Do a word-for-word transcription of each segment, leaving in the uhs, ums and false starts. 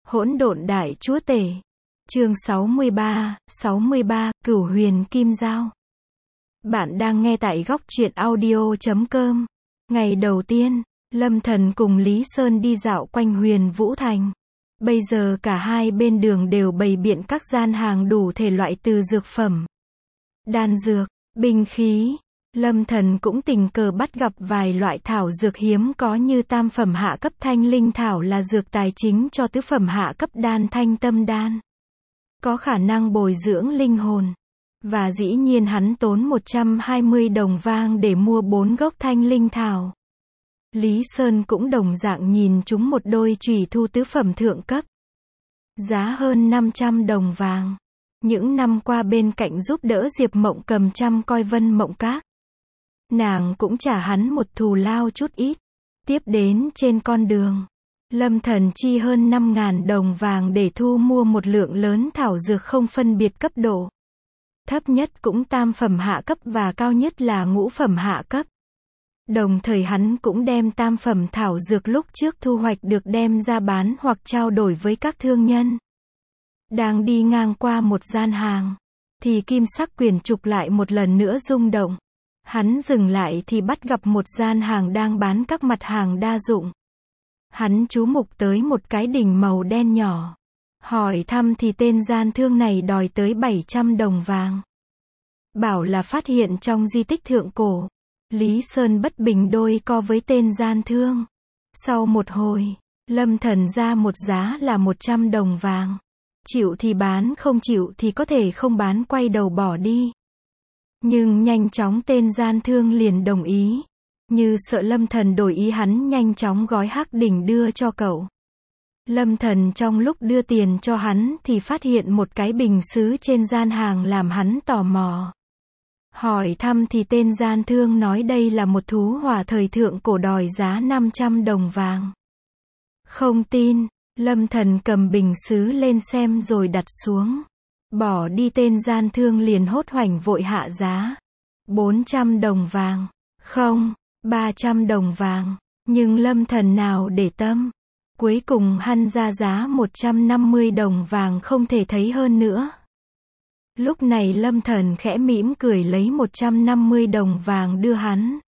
Hỗn độn đại chúa tể. Chương sáu mươi ba, sáu mươi ba, Cửu Huyền Kim Giao. Bạn đang nghe tại góc truyện audio chấm com. Ngày đầu tiên, Lâm Thần cùng Lý Sơn đi dạo quanh Huyền Vũ Thành. Bây giờ cả hai bên đường đều bày biện các gian hàng đủ thể loại từ dược phẩm, đan dược, binh khí. Lâm Thần cũng tình cờ bắt gặp vài loại thảo dược hiếm có như tam phẩm hạ cấp thanh linh thảo là dược tài chính cho tứ phẩm hạ cấp đan thanh tâm đan, có khả năng bồi dưỡng linh hồn. Và dĩ nhiên hắn tốn một trăm hai mươi đồng vàng để mua bốn gốc thanh linh thảo. Lý Sơn cũng đồng dạng nhìn chúng một đôi chùy thu tứ phẩm thượng cấp, giá hơn năm trăm đồng vàng. Những năm qua bên cạnh giúp đỡ Diệp Mộng Cầm chăm coi Vân Mộng Các, nàng cũng trả hắn một thù lao chút ít. Tiếp đến trên con đường, Lâm Thần chi hơn năm nghìn đồng vàng để thu mua một lượng lớn thảo dược không phân biệt cấp độ. Thấp nhất cũng tam phẩm hạ cấp và cao nhất là ngũ phẩm hạ cấp. Đồng thời hắn cũng đem tam phẩm thảo dược lúc trước thu hoạch được đem ra bán hoặc trao đổi với các thương nhân. Đang đi ngang qua một gian hàng, thì kim sắc quyển trục lại một lần nữa rung động. Hắn dừng lại thì bắt gặp một gian hàng đang bán các mặt hàng đa dụng. Hắn chú mục tới một cái đỉnh màu đen nhỏ. Hỏi thăm thì tên gian thương này đòi tới bảy trăm đồng vàng. Bảo là phát hiện trong di tích thượng cổ. Lý Sơn bất bình đôi co với tên gian thương. Sau một hồi, Lâm Thần ra một giá là một trăm đồng vàng. Chịu thì bán, không chịu thì có thể không bán, quay đầu bỏ đi. Nhưng nhanh chóng tên gian thương liền đồng ý. Như sợ Lâm Thần đổi ý, hắn nhanh chóng gói hắc đỉnh đưa cho cậu. Lâm Thần trong lúc đưa tiền cho hắn thì phát hiện một cái bình sứ trên gian hàng làm hắn tò mò. Hỏi thăm thì tên gian thương nói đây là một thú hỏa thời thượng cổ đòi giá năm trăm đồng vàng. Không tin, Lâm Thần cầm bình sứ lên xem rồi đặt xuống. Bỏ đi, tên gian thương liền hốt hoảng vội hạ giá. bốn trăm đồng vàng. Không, ba trăm đồng vàng. Nhưng Lâm Thần nào để tâm. Cuối cùng hắn ra giá một trăm năm mươi đồng vàng, không thể thấy hơn nữa. Lúc này Lâm Thần khẽ mỉm cười lấy một trăm năm mươi đồng vàng đưa hắn.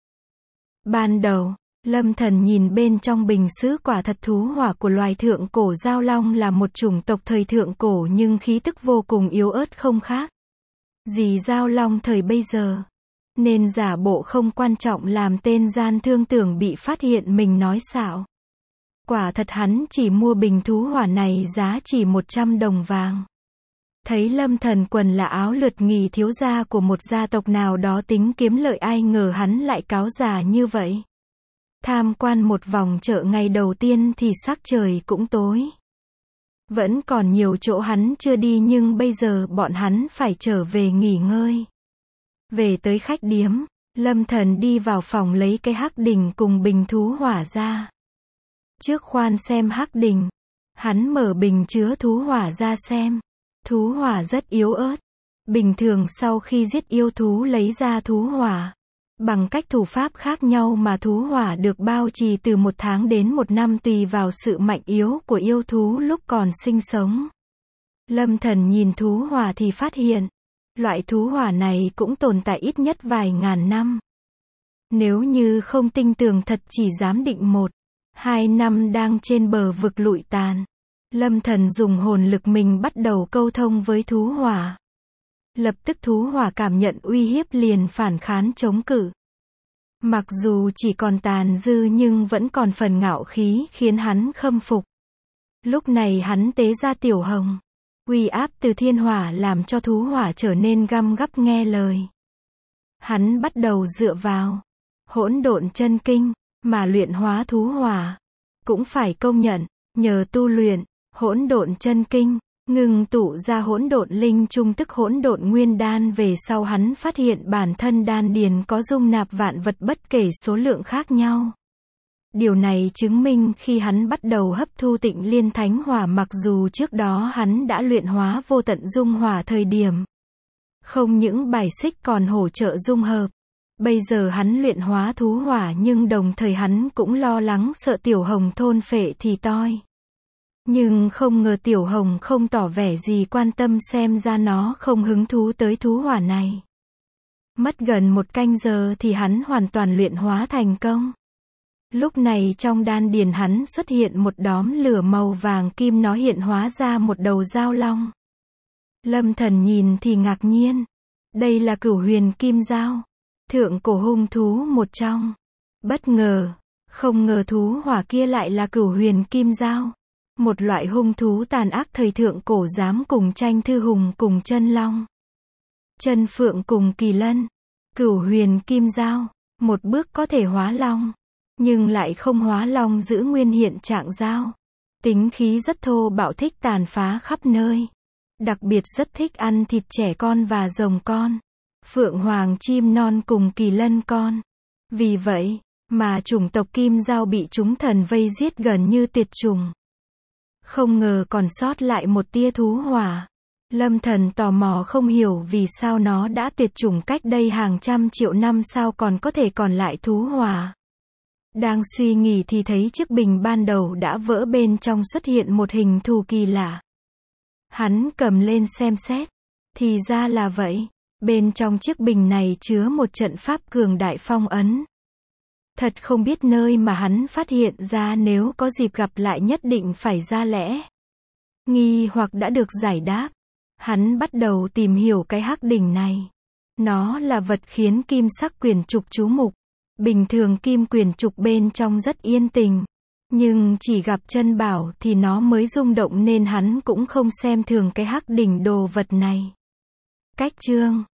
Ban đầu, Lâm Thần nhìn bên trong bình sứ, quả thật thú hỏa của loài thượng cổ giao long là một chủng tộc thời thượng cổ nhưng khí tức vô cùng yếu ớt không khác gì giao long thời bây giờ. Nên giả bộ không quan trọng làm tên gian thương tưởng bị phát hiện mình nói xạo. Quả thật hắn chỉ mua bình thú hỏa này giá chỉ một trăm đồng vàng. Thấy Lâm Thần quần là áo lượt nghỉ thiếu gia của một gia tộc nào đó tính kiếm lợi, ai ngờ hắn lại cáo giả như vậy. Tham quan một vòng chợ ngày đầu tiên thì sắc trời cũng tối. Vẫn còn nhiều chỗ hắn chưa đi nhưng bây giờ bọn hắn phải trở về nghỉ ngơi. Về tới khách điếm, Lâm Thần đi vào phòng lấy cái hắc đỉnh cùng bình thú hỏa ra. Trước khoan xem hắc đỉnh, hắn mở bình chứa thú hỏa ra xem. Thú hỏa rất yếu ớt. Bình thường sau khi giết yêu thú lấy ra thú hỏa, bằng cách thủ pháp khác nhau mà thú hỏa được bao trì từ một tháng đến một năm tùy vào sự mạnh yếu của yêu thú lúc còn sinh sống. Lâm Thần nhìn thú hỏa thì phát hiện, loại thú hỏa này cũng tồn tại ít nhất vài ngàn năm. Nếu như không tin tưởng thật chỉ dám định một, hai năm đang trên bờ vực lụi tàn. Lâm Thần dùng hồn lực mình bắt đầu câu thông với thú hỏa. Lập tức thú hỏa cảm nhận uy hiếp liền phản kháng chống cự. Mặc dù chỉ còn tàn dư nhưng vẫn còn phần ngạo khí khiến hắn khâm phục. Lúc này hắn tế ra tiểu hồng. Uy áp từ thiên hỏa làm cho thú hỏa trở nên găm gắp nghe lời. Hắn bắt đầu dựa vào hỗn độn chân kinh mà luyện hóa thú hỏa. Cũng phải công nhận, nhờ tu luyện hỗn độn chân kinh, ngừng tụ ra hỗn độn linh trung tức hỗn độn nguyên đan, về sau hắn phát hiện bản thân đan điền có dung nạp vạn vật bất kể số lượng khác nhau. Điều này chứng minh khi hắn bắt đầu hấp thu Tịnh Liên Thánh Hỏa, mặc dù trước đó hắn đã luyện hóa vô tận dung hỏa thời điểm không những bài xích còn hỗ trợ dung hợp. Bây giờ hắn luyện hóa thú hỏa nhưng đồng thời hắn cũng lo lắng sợ tiểu hồng thôn phệ thì toi. Nhưng không ngờ Tiểu Hồng không tỏ vẻ gì quan tâm, xem ra nó không hứng thú tới thú hỏa này. Mất gần một canh giờ thì hắn hoàn toàn luyện hóa thành công. Lúc này trong đan điền hắn xuất hiện một đóm lửa màu vàng kim, nó hiện hóa ra một đầu dao long. Lâm Thần nhìn thì ngạc nhiên. Đây là Cửu Huyền Kim Dao, thượng cổ hung thú một trong. Bất ngờ, không ngờ thú hỏa kia lại là Cửu Huyền Kim Dao. Một loại hung thú tàn ác thời thượng cổ dám cùng tranh Thư Hùng cùng chân long, chân phượng cùng kỳ lân. Cửu Huyền Kim Dao, một bước có thể hóa long, nhưng lại không hóa long, giữ nguyên hiện trạng dao. Tính khí rất thô bạo, thích tàn phá khắp nơi. Đặc biệt rất thích ăn thịt trẻ con và rồng con, phượng hoàng chim non cùng kỳ lân con. Vì vậy mà chủng tộc Kim Dao bị chúng thần vây giết gần như tuyệt chủng. Không ngờ còn sót lại một tia thú hỏa. Lâm Thần tò mò không hiểu vì sao nó đã tuyệt chủng cách đây hàng trăm triệu năm, sao còn có thể còn lại thú hỏa. Đang suy nghĩ thì thấy chiếc bình ban đầu đã vỡ, bên trong xuất hiện một hình thù kỳ lạ. Hắn cầm lên xem xét, thì ra là vậy. Bên trong chiếc bình này chứa một trận pháp cường đại phong ấn. Thật không biết nơi mà hắn phát hiện ra, nếu có dịp gặp lại nhất định phải ra lẽ. Nghi hoặc đã được giải đáp. Hắn bắt đầu tìm hiểu cái hắc đỉnh này. Nó là vật khiến kim sắc quyển trục chú mục. Bình thường kim quyển trục bên trong rất yên tình, nhưng chỉ gặp chân bảo thì nó mới rung động, nên hắn cũng không xem thường cái hắc đỉnh đồ vật này. Cách chương